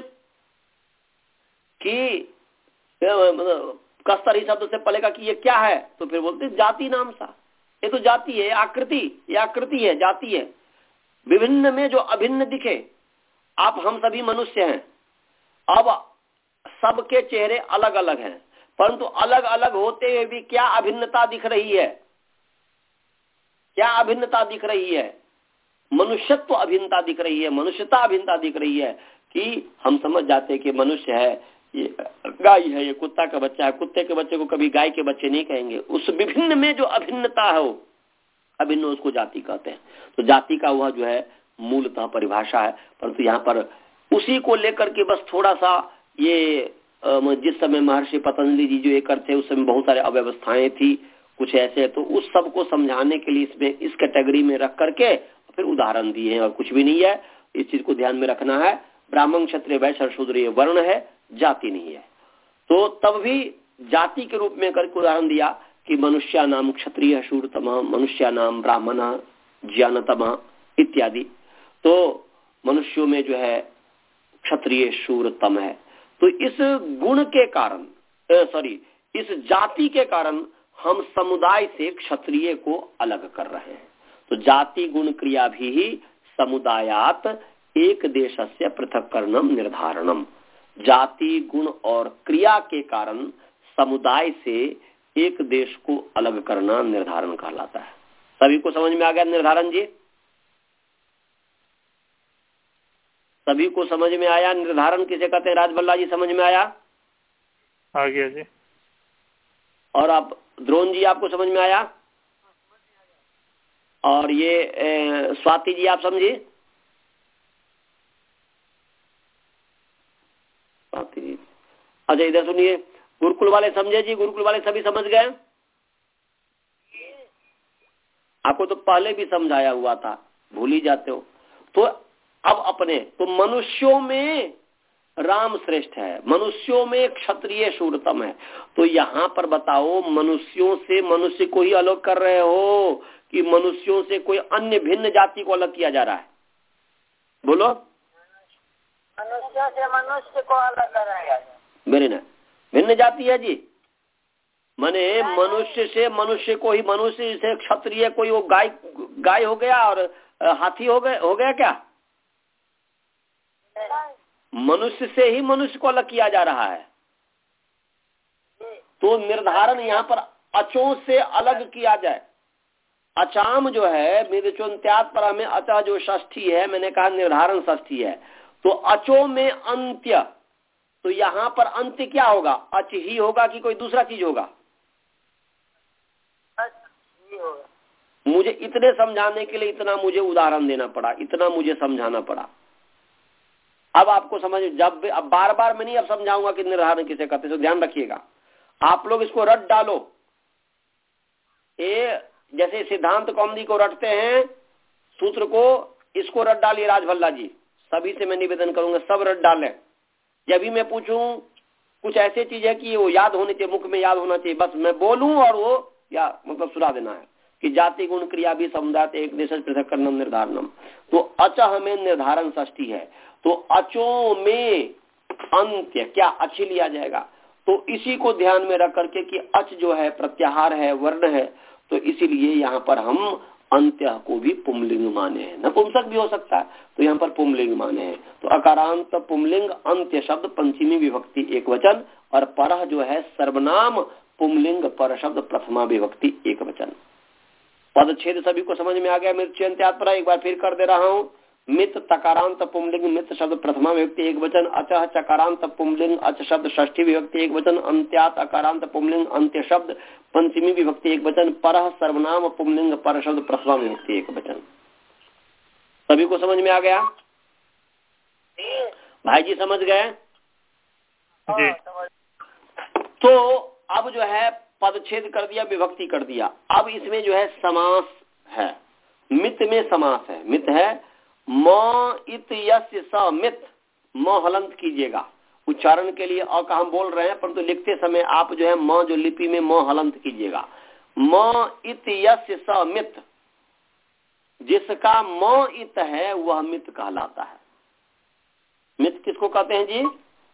कि कस्तरी शब्द से पहले का कि ये क्या है, तो फिर बोलते जाति नाम सा, ये तो जाति है, आकृति, ये आकृति है, जाति है, विभिन्न में जो अभिन्न दिखे। आप हम सभी मनुष्य हैं, अब सबके चेहरे अलग अलग हैं, परंतु अलग अलग होते हुए भी क्या अभिन्नता दिख रही है? क्या अभिन्नता दिख रही है? मनुष्यत्व अभिन्नता दिख रही है, मनुष्यता अभिन्नता दिख रही है कि हम समझ जाते हैं कि मनुष्य है, ये गाय है, ये कुत्ता का बच्चा है, कुत्ते के बच्चे को कभी गाय के बच्चे नहीं कहेंगे। उस विभिन्न में जो अभिन्नता है, वो अभिन्न, उसको जाति कहते हैं। तो जाति का वह जो है मूलतः परिभाषा है, परंतु यहाँ पर उसी को लेकर के बस थोड़ा सा ये जिस समय महर्षि पतंजलि जी जो ये करते उस समय बहुत सारे अव्यवस्थाएं थी कुछ ऐसे, तो उस सब को समझाने के लिए इसमें इस कैटेगरी में रख करके फिर उदाहरण दिए हैं, और कुछ भी नहीं है। इस चीज को ध्यान में रखना है। ब्राह्मण क्षत्रिय वैश्य शूद्र ये वर्ण है, जाति नहीं है। तो तब भी जाति के रूप में करके उदाहरण दिया कि मनुष्या नाम क्षत्रिय शूरतम, मनुष्या नाम ब्राह्मण ज्ञानतम इत्यादि। तो मनुष्यों में जो है क्षत्रिय शूरतम है। तो इस गुण के कारण, सॉरी इस जाति के कारण हम समुदाय से क्षत्रिय को अलग कर रहे हैं। तो जाति गुण क्रिया भी समुदायात एक देशस्य पृथक्करणम निर्धारणम, जाति गुण और क्रिया के कारण समुदाय से एक देश को अलग करना निर्धारण कहलाता है। सभी को समझ में आ गया निर्धारण जी? सभी को समझ में आया निर्धारण किसे कहते हैं? राजबल्ला जी समझ में आया? आ गया जी। और आप द्रोण जी आपको समझ में आया? और ये ए, स्वाति जी आप समझी? स्वाति जी अच्छा इधर सुनिए, गुरुकुल वाले समझे जी? गुरुकुल वाले सभी समझ गए? आपको तो पहले भी समझाया हुआ था, भूल ही जाते हो। तो अब अपने, तो मनुष्यों में राम श्रेष्ठ है, मनुष्यों में क्षत्रिय शूरतम है। तो यहाँ पर बताओ, मनुष्यों से मनुष्य को ही अलग कर रहे हो कि मनुष्यों से कोई अन्य भिन्न जाति को अलग किया जा रहा है? बोलो। मनुष्य से मनुष्य को अलग कर रहे हैं। मेरे ना भिन्न जाति है जी, माने मनुष्य से मनुष्य को ही, मनुष्य से क्षत्रिय कोई वो गाय गाय हो गया और हाथी हो गए हो गया क्या? मनुष्य से ही मनुष्य को अलग किया जा रहा है। तो निर्धारण यहाँ पर अचों से अलग किया जाए। अचाम जो है मेदचोन्त्यात पर में अतः जो षष्ठी है, मैंने कहा निर्धारण षष्ठी है, तो अचो में अंत्य, तो यहाँ पर अंत्य क्या होगा? अच ही होगा कि कोई दूसरा चीज होगा? मुझे इतने समझाने के लिए इतना मुझे उदाहरण देना पड़ा, इतना मुझे समझाना पड़ा। अब आपको समझ, जब अब बार बार मैं नहीं अब समझाऊंगा कि निर्धारण किसे कहते हैं, तो ध्यान रखिएगा। आप लोग इसको रट डालो, ये जैसे सिद्धांत कौमुदी को रटते हैं सूत्र को, इसको रट डालिए राजभल्ला जी। सभी से मैं निवेदन करूंगा सब रट डालें। जब भी मैं पूछूं कुछ ऐसी चीज है कि वो याद होने चाहिए, मुख में याद होना चाहिए, बस मैं बोलूं और वो या मतलब सुना देना है कि जाति गुण क्रिया भी समुदाय एक देश पृथक करनम निर्धारणम। तो अचह में निर्धारण षष्ठी है, तो अचो में अंत्य क्या अच लिया जाएगा। तो इसी को ध्यान में रख करके कि अच जो है प्रत्याहार है, वर्ण है, तो इसीलिए यहाँ पर हम अंत्य को भी पुंलिंग माने हैं, नपुंसक भी हो सकता है, तो यहाँ पर पुंलिंग माने हैं। तो अकारांत पुंलिंग अंत्य शब्द पंचमी विभक्ति एक वचन, और परह जो है सर्वनाम पुंलिंग पर शब्द प्रथमा विभक्ति एक वचन। पदच्छेद सभी को समझ में आ गया। मित्रंत्यात पर एक बार फिर कर दे रहा हूँ। मित तकारांत पुंलिंग मित शब्द प्रथमा विभक्ति एक वचन, अचह चकारांत पुंलिंग अच शब्द षष्ठी विभक्ति एक वचन, अंत्यात अकारांत पुंलिंग अंत्य शब्द पंचमी विभक्ति एक वचन, परह सर्वनाम पुंलिंग पर शब्द प्रथमा विभक्ति एक वचन। सभी को समझ में आ गया? भाई जी समझ गए? तो अब जो है पदच्छेद कर दिया, विभक्ति कर दिया। अब इसमें जो है समास है, मित में समास है। मित है म इत यस्य स मित, म हलंत कीजिएगा उच्चारण के लिए। और हम बोल रहे हैं परंतु लिखते समय आप जो है म जो लिपि में म हलंत कीजिएगा। म इत यस्य स मित, जिसका म इत है वह मित कहलाता है। मित किसको कहते हैं जी?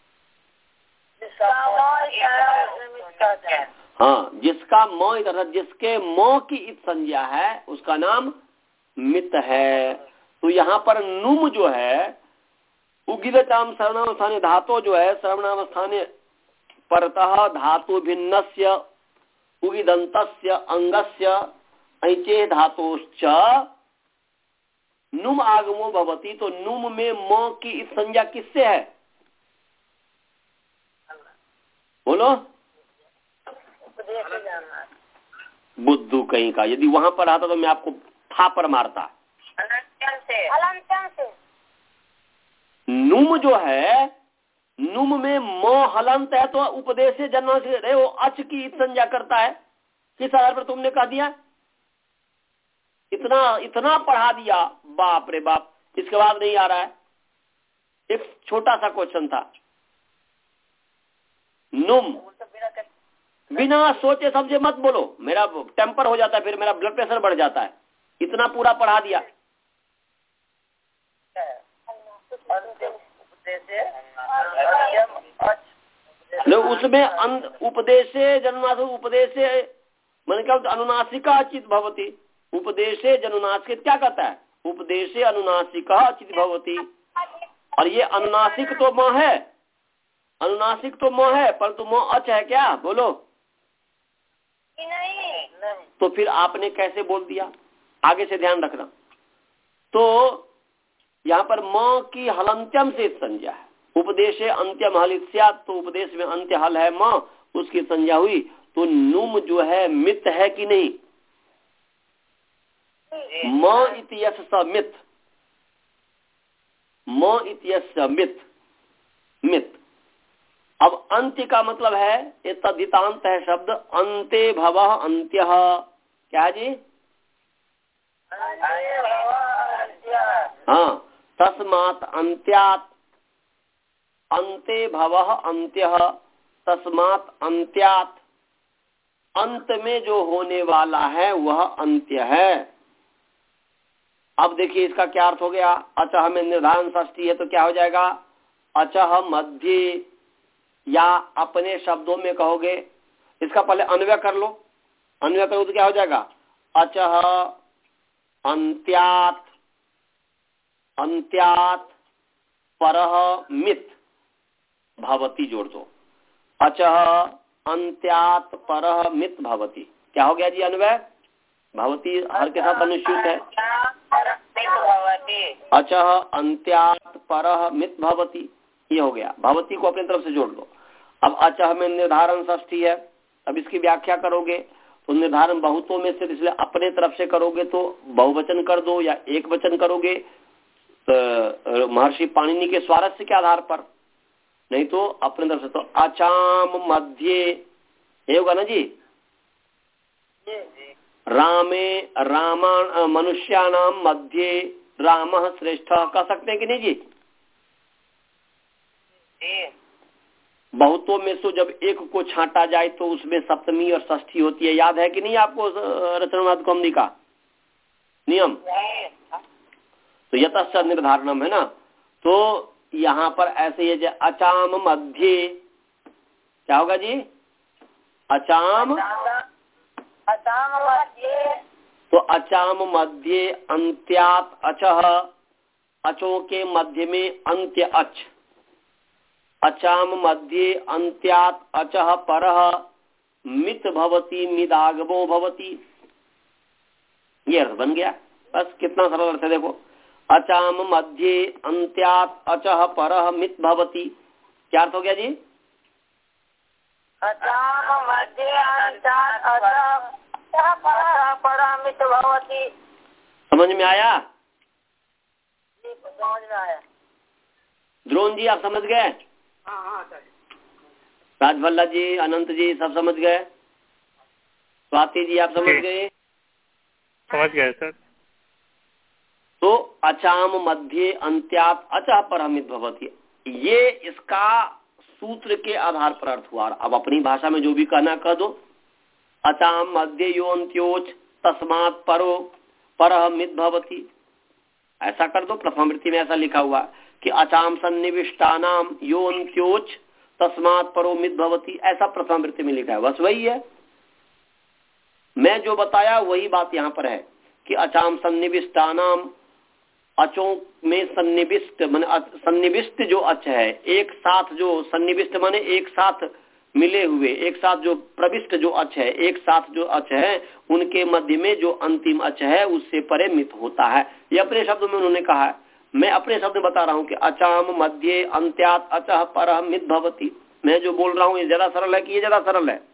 हाँ, जिसका म इत अर्थात जिसके म की इत संज्ञा है उसका नाम मित है। तो यहाँ पर नुम जो है उगिदताम सर्वनाम स्थानीय धातु जो है सर्वनाम स्थानीय परतः धातु भिन्नस्य उगिदंतस्य अंगस्य ऐचे धातुश्च नुम आगमो भवति। तो नुम में म की इत संज्ञा किससे है? बोलो। बुद्धू कहीं का, यदि वहां पर आता तो मैं आपको थापर मारता। नुम जो है, नुम में म हलंत है तो उपदेश जन्म से वो अच की संज्ञा करता है। किस आधार पर तुमने कह दिया? इतना इतना पढ़ा दिया, बाप रे बाप। इसके बाद नहीं आ रहा है। एक छोटा सा क्वेश्चन था। नुम बिना सोचे समझे मत बोलो, मेरा टेम्पर हो जाता है, फिर मेरा ब्लड प्रेशर बढ़ जाता है। इतना पूरा पढ़ा दिया। लो उसमें उपदेशे जनुनासिक उपदेशे मैंने क्या अनुनासिका चित भवती। उपदेशे जनुनासिक क्या कहता है? उपदेशे अनुनासिका चित भवती। और ये अनुनासिक तो म है, अनुनासिक तो म है, पर तो म अच है क्या? बोलो। नहीं। तो फिर आपने कैसे बोल दिया? आगे से ध्यान रखना। तो यहाँ पर म की हलंत्यम से संज्ञा है। उपदेशे अंत्यम हलित स्यात्, तो उपदेश में अंत्य हल है म, उसकी संज्ञा हुई। तो नुम जो है मित है कि नहीं? म इत्यस्य स मित, म इत्यस्य मित, मित। अब अंत्य का मतलब है ये तद्धितांत है शब्द, अंते भवः अंत्यः। क्या जी? हाँ, तस्मात् अंत्यात्, अंते भवः अंत्यः, तस्मात् अंत्यात्। अंत में जो होने वाला है वह अंत्य है। अब देखिए इसका क्या अर्थ हो गया। अचह में निर्धारण षष्ठी है तो क्या हो जाएगा? अचह मध्य, या अपने शब्दों में कहोगे, इसका पहले अन्वय कर लो। अन्वय करो तो क्या हो जाएगा? अचह अंत्यात्, अंत्यात् परः मित भवती जोड़ दो। अचह अंत्यात् परः मित भवती। क्या हो गया जी अन्वय? भवती हर के साथ अनुस्यूत है। अचह अंत्यात् परः मित भवती, ये हो गया। भवती को अपनी तरफ से जोड़ लो। अब अचह में निर्धारण षष्ठी है। अब इसकी व्याख्या करोगे तो निर्धारण बहुतों में से, इसलिए अपने तरफ से करोगे तो बहुवचन कर दो या एक वचन करोगे तो महर्षि पाणिनि के स्वारस्य के आधार पर, नहीं तो अपने तरफ से। तो अचाम मध्य ये होगा ना जी। रामे रामाण मनुष्याणाम मध्य रामः श्रेष्ठ कह सकते हैं कि नहीं जी? बहुतों में से जब एक को छांटा जाए तो उसमें सप्तमी और षष्ठी होती है। याद है कि नहीं आपको रचनावाद कौमुदी का नियम? तो यतश्च निर्धारणम है ना। तो यहाँ पर ऐसे ये अचाम मध्य क्या होगा जी? अचाम अचाम मध्य, तो अचाम मध्य अंत्यात अचः, अचों के मध्य में अंत्य अच, अचाम मध्य अंत्यात अचः परः मित भवति मिदागमो भवति। ये अर्थ बन गया। बस कितना सरल अर्थ है देखो। अचाम मध्य अंत्यात अचः परः मित भवति, क्या अर्थ हो गया जी? अचाम मध्य अंत्यात अचः परः मित भवति। समझ में आया? समझ में आया। द्रोण जी आप समझ गए? हाँ हाँ राजभल्ला जी, अनंत जी सब समझ गए? स्वाति जी आप समझ गए? समझ गए सर। तो अचाम मध्य अंत्यात अचः परमित भवति, ये इसका सूत्र के आधार पर अर्थ हुआ। अब अपनी भाषा में जो भी कहना कह दो। अचाम मध्य यो अंत्योच तस्मात् परो परमित भवति, ऐसा कर दो। प्रथम वृत्ति में ऐसा लिखा हुआ कि अचाम सन्निविष्टानाम यो अंत्योच तस्मात् परो मित भवति, ऐसा प्रथम वृत्ति में लिखा है। बस वही है, मैं जो बताया वही बात यहाँ पर है कि अचाम सन्निविष्टानाम, अचों में सन्निविष्ट माने सन्निविष्ट जो अच है, एक साथ जो सन्निविष्ट माने एक साथ मिले हुए, एक साथ जो प्रविष्ट जो अच है, एक साथ जो अच है, उनके मध्य में जो अंतिम अच है उससे परे मित होता है। ये अपने शब्द में उन्होंने कहा है, मैं अपने शब्द बता रहा हूँ कि अचाम मध्य अंत्यात अचः परः मित भवति। मैं जो बोल रहा हूँ ये ज्यादा सरल है कि ये ज्यादा सरल है?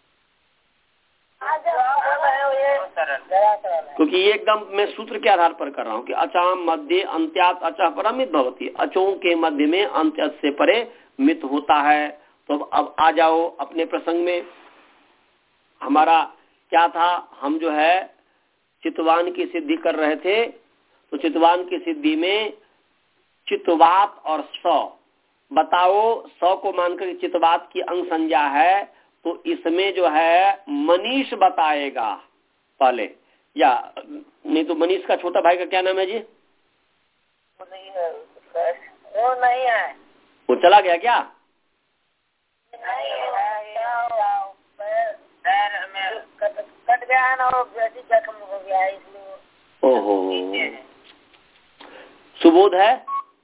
क्योंकि ये एकदम मैं सूत्र के आधार पर कर रहा हूँ कि अचाम मध्य अंत्यात अचः परः मित भवति, अचों के मध्य में अंत्य से परे मित होता है। तो अब आ जाओ अपने प्रसंग में। हमारा क्या था, हम जो है चितवान की सिद्धि कर रहे थे। तो चितवान की सिद्धि में चितवात और स बताओ, स को मानकर चितवात की अंग संज्ञा है, तो इसमें जो है मनीष बताएगा पहले, या नहीं तो मनीष का छोटा भाई का क्या नाम है जी? वो नहीं है, वो नहीं है, वो चला गया क्या? नहीं है, पैर में कट गया है ना, वो वैसे जख्म हो गया है इसलिए। ओहो, सुबोध है?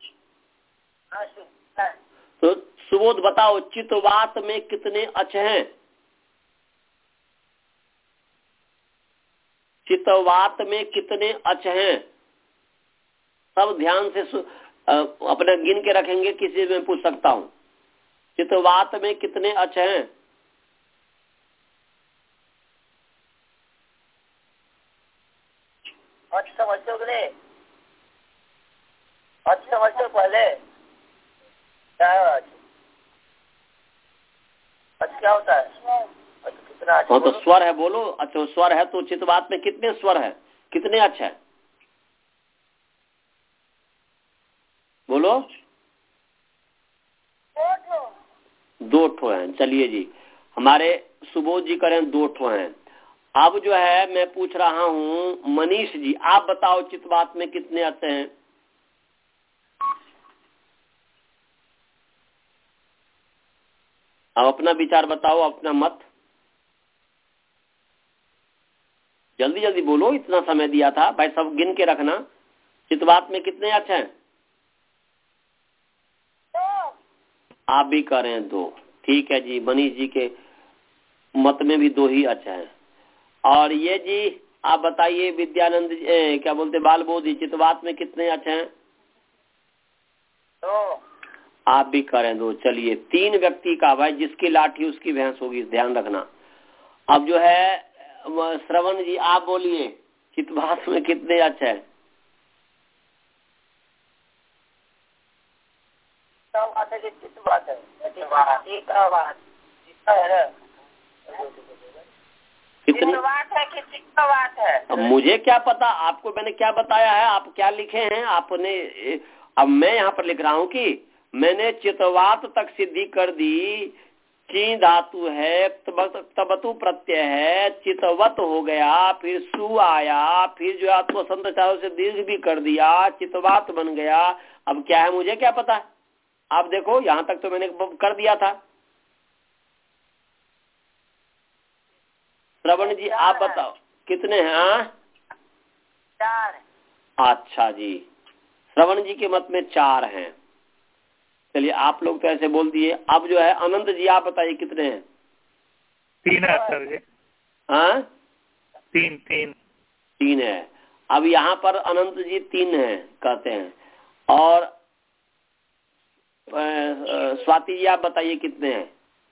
तो सुबोध बताओ, चितवात में कितने अच हैं? चितवात में कितने अच हैं? सब ध्यान से अपने गिन के रखेंगे, किसी में पूछ सकता हूँ। चितवात में कितने अच हैं? अच्छा बच्चों के लिए, अच्छा बच्चों पहले क्या है? अच्छा क्या होता है? अच्छा कितना? हाँ तो स्वर है, बोलो। अच्छा स्वर है, तो चितवात में कितने स्वर है, कितने अच है? बोलो। दो ठो हैं। चलिए जी, हमारे सुबोध जी करें दो ठो हैं। अब जो है मैं पूछ रहा हूँ मनीष जी, आप बताओ चितवात में कितने अच हैं? अब अपना विचार बताओ, अपना मत। जल्दी जल्दी बोलो, इतना समय दिया था भाई, सब गिन के रखना। चितवात में कितने अच हैं? आप भी कह रहे हैं दो। ठीक है जी, मनीष जी के मत में भी दो ही अच हैं। और ये जी आप बताइए विद्यानंद जी, क्या बोलते बाल बोधी, चितवात में कितने अच हैं? दो। आप भी करें दो। चलिए, तीन व्यक्ति का भाई, जिसकी लाठी उसकी भैंस होगी, ध्यान रखना। अब जो है श्रवण जी आप बोलिए, चितवात में कितने अच हैं? बात है कि चितवात है, चितवात है कितनी बात है कि चितवात है? अब मुझे क्या पता, आपको मैंने क्या बताया है, आप क्या लिखे हैं आपने। अब मैं यहाँ पर लिख रहा हूँ कि मैंने चितवात तक सिद्धि कर दी, ची धातु है, तबतु प्रत्यय है, चितवत हो गया, फिर सु आया, फिर जो आपको संत चारों से दीर्घ भी कर दिया, चितवात बन गया। अब क्या है मुझे क्या पता? आप देखो यहाँ तक तो मैंने कर दिया था। श्रवण जी आप बताओ कितने हैं? चार। अच्छा जी, श्रवण जी के मत में चार हैं। चलिए आप लोग तो ऐसे बोल दिए। अब जो है अनंत जी आप बताइए कितने हैं? तीन है सर जी। हाँ तीन तीन तीन है। अब यहाँ पर अनंत जी तीन है कहते हैं। और स्वाति जी आप बताइए कितने हैं?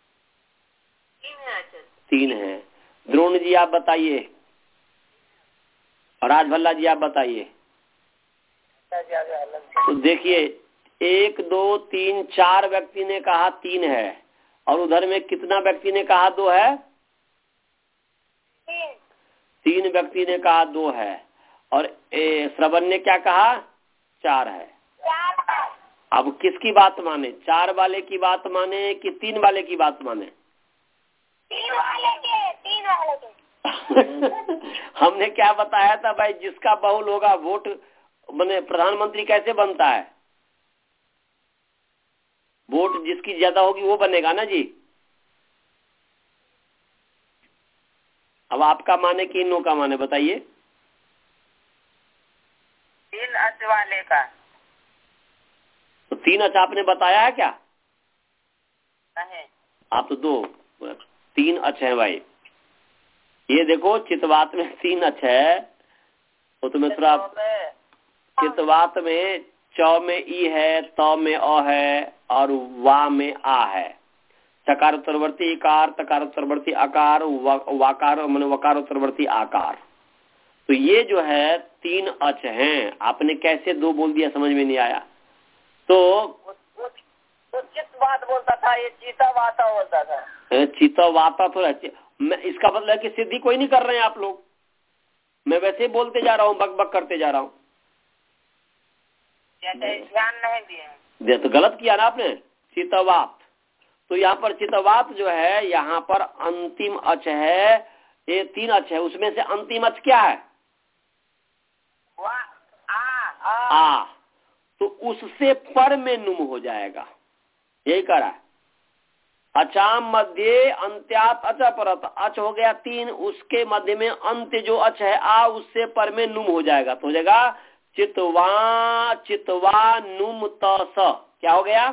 तीन है। द्रोण जी आप बताइए, और राजभल्ला जी आप बताइए। तो देखिए एक दो तीन चार व्यक्ति ने कहा तीन है, और उधर में कितना व्यक्ति ने कहा दो है? तीन। तीन व्यक्ति ने कहा दो है, और श्रवण ने क्या कहा? चार है। चार। अब किसकी बात माने? चार वाले की बात माने कि तीन वाले की बात माने? तीन वाले के। तीन वाले के। हमने क्या बताया था भाई, जिसका बहुल होगा वोट माने प्रधानमंत्री कैसे बनता है? वोट जिसकी ज्यादा होगी वो बनेगा ना जी। अब आपका माने कि इनों का माने बताइए? तीन अच वाले का। तो तीन अच आपने बताया है क्या? नहीं। आप तो दो तीन अच है भाई। ये देखो चितवात में तीन अच है, तो तुम्हें थोड़ा चितवात में चौ में ई है, तौ में अ है, और वा में आ है। चकार उत्तरवर्ती इकार, तकार उत्तरवर्ती आकार, वाकार माने वकार उत्तरवर्ती आकार। तो ये जो है तीन अच हैं। आपने कैसे दो बोल दिया समझ में नहीं आया। तो चितवात बोलता था, ये चीता वाता बोलता था। चीता वाता तो मैं इसका मतलब है कि सिद्धि कोई नहीं कर रहे हैं आप लोग। मैं वैसे ही बोलते जा रहा हूँ, बक बक करते जा रहा हूँ। ध्यान नहीं दिया तो गलत किया ना आपने। चितवात, तो यहाँ पर चितवात जो है यहाँ पर अंतिम अच है। ये तीन अच है, उसमें से अंतिम अच क्या है? वा, आ, आ। आ। तो उससे पर में नुम हो जाएगा, यही करा है। अचाम मध्य अंत्यात अच परत, अच हो गया तीन, उसके मध्य में अंत्य जो अच है आ, उससे पर में नुम हो जाएगा, तो हो जाएगा चितवा चितवा नुम तस। क्या हो गया?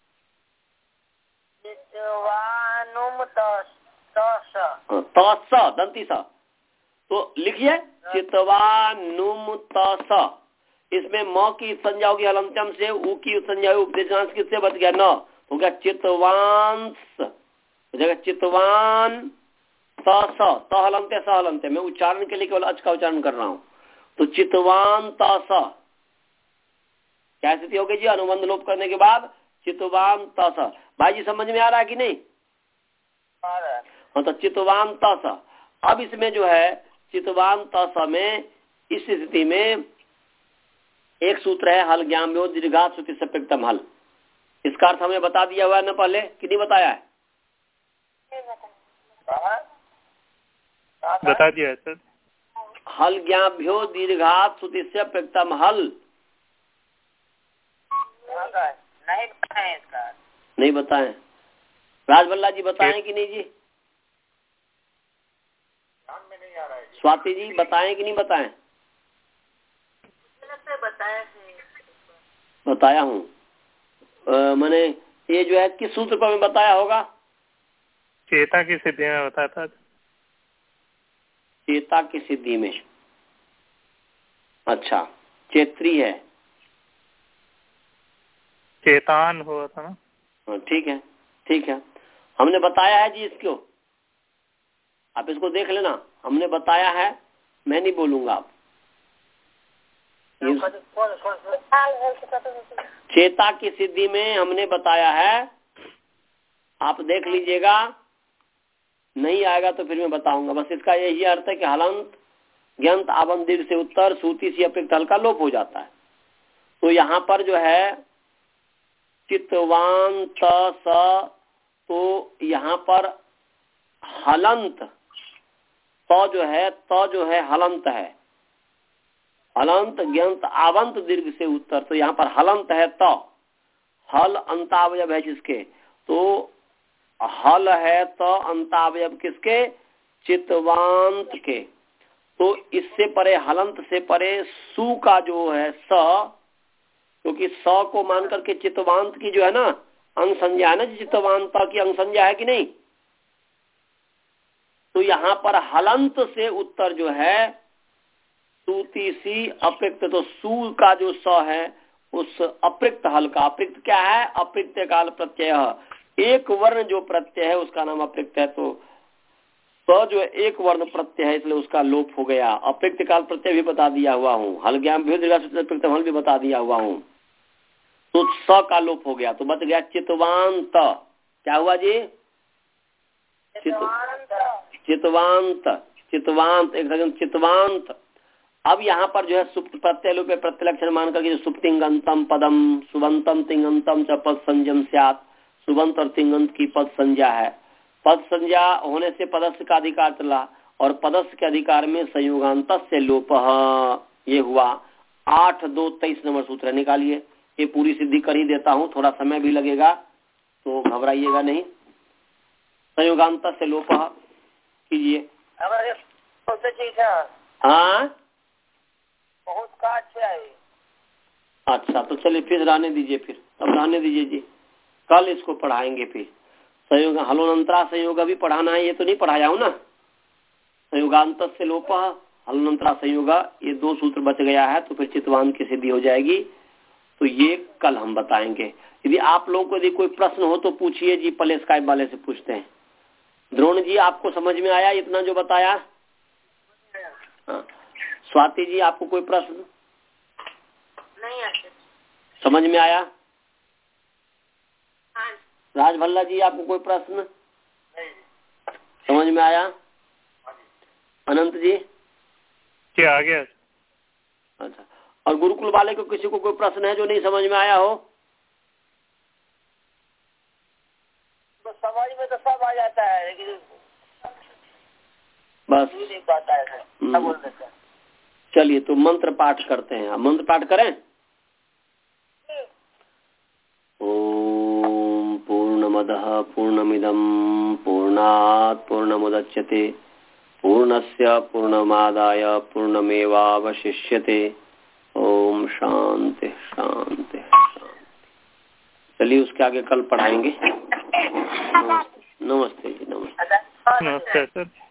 चितवा नुम तस तस दंती स। तो लिखिए चितवा नुम तस। इसमें म की संज्ञा होगी हलंत्यम से, उ की संज्ञा उपदेशांश किससे बच गया? न। हो गया चितवांस, हो जाएगा चितवान तस। तहलंत्य सहलंत्य, मैं उच्चारण के लिए केवल अच का उच्चारण कर रहा हूं। तो चितवान तस क्या स्थिति होगी जी? अनुबंध लोप करने के बाद चितवान तस। भाई जी समझ में आ रहा है कि नहीं? हाँ, तो चितवान तस। अब इसमें जो है चितवान तस में इस स्थिति में एक सूत्र है हल ज्ञान में दीर्घात श्रुति सपेक्षम हल। इसका अर्थ हमें बता दिया हुआ है न पहले कि नहीं बताया है? बता दिया है सर। हल ज्ञाभ्यो दीर्घात श्रुति से प्रत्यम हल नहीं बताए इसका। नहीं बताए। राजभल्ला जी बताएं कि नहीं जी? स्वाति जी बताएं कि नहीं बताएं? बताया हूँ। मैंने ये जो है किस सूत्र पर मैं बताया होगा? चेता की सिद्धि में बताया था। चेता की सिद्धि में। अच्छा, चेत्री है, चेतान हुआ था ना। ठीक है ठीक है, हमने बताया है जी इसको। आप इसको देख लेना, हमने बताया है, मैं नहीं बोलूंगा। आप चेता की सिद्धि में हमने बताया है, आप देख लीजिएगा। नहीं आएगा तो फिर मैं बताऊंगा। बस इसका यही अर्थ है कि हलंत ज्ञंत आबंध दीर्घ से उत्तर सूती सी अपेक्षा हल्का लोप हो जाता है। तो यहाँ पर जो है चितवान त स, तो यहाँ पर हलंत त जो है, त जो है हलंत है, हलंत ज्ञंत आवंत दीर्घ से उत्तर, तो यहाँ पर हलंत है त, हल अंतावयव है जिसके, तो हल है त अंतावयव किसके, चितवांत के। तो इससे परे, हलंत से परे सु का जो है स, क्योंकि स को मान करके चितवांत की जो है ना अंग संज्ञा है ना, चितवांता की अंग संज्ञा है कि नहीं, तो यहाँ पर हलंत से उत्तर जो है सूती सी अप्रिक्त, तो सु का जो स है उस अप्रिक्त हल का, अप्रिक्त क्या है, अप्रिक्त काल प्रत्यय, एक वर्ण जो प्रत्यय है उसका नाम अप्रिक्त है, तो स जो एक वर्ण प्रत्यय है इसलिए उसका लोप हो गया। अप्रिक्त काल प्रत्यय भी बता दिया हुआ हूँ, हल ज्ञान भी अप्रिक्त हल भी बता दिया हुआ हूँ, तो स का लोप हो गया, तो बच गया चितवांत। क्या हुआ जी, चितवांत, चितवांत, एक सेकंड, चितवांत। अब यहाँ पर जो है सुप्त प्रत्यय लोप प्रत्यलक्षण मान करके जो सुप्तिंगंतम पदम सुबंतम तिंगंतम च पद संजम स्यात्, सुबंत और तिंगंत की पद संज्ञा है, पद संज्ञा होने से पदस्य का अधिकार चला, और पदस्य के अधिकार में संयोगांत से लोप, ये हुआ। आठ दो तेईस नंबर सूत्र निकालिए, ये पूरी सिद्धि कर ही देता हूँ, थोड़ा समय भी लगेगा तो घबराइएगा नहीं। संयोगांत से लोप कीजिए। हाँ बहुत का अच्छा है। अच्छा, तो चलिए फिर रहने दीजिए, फिर अब रहने दीजिए जी, कल इसको पढ़ाएंगे। फिर संयोग हलोनंतरा संयोग अभी पढ़ाना है, ये तो नहीं पढ़ाया हूँ ना। संयोगांत से लोप, हलोनंतरा संयोग, ये दो सूत्र बच गया है, तो फिर चितवान की सिद्धि हो जाएगी, तो ये कल हम बताएंगे। यदि आप लोगों को यदि कोई प्रश्न हो तो पूछिए जी, पहले स्काइप वाले से पूछते हैं। द्रोण जी आपको समझ में आया इतना जो बताया? हाँ। स्वाति जी आपको कोई प्रश्न नहीं आते, समझ में आया? हाँ। राज भल्ला जी आपको कोई प्रश्न नहीं समझ में आया? अनंत जी क्या आ गया? अच्छा, और गुरुकुल वाले को किसी को कोई प्रश्न है जो नहीं समझ में आया हो? तो समझ में तो सब आ जाता है, लेकिन बस नहीं पाता है, सब बोल देता है। चलिए, तो मंत्र पाठ करते हैं। आप मंत्र पाठ करें। ओम पूर्णमदः पूर्णमिदं पूर्णात् पूर्णमुदच्यते पूर्णस्य पूर्णमादाय पूर्णमेवावशिष्यते। ओम शांति शांति शांति। चलिए, उसके आगे कल पढ़ाएंगे। नमस्ते, नमस्ते जी, नमस्ते। नमस्ते सर।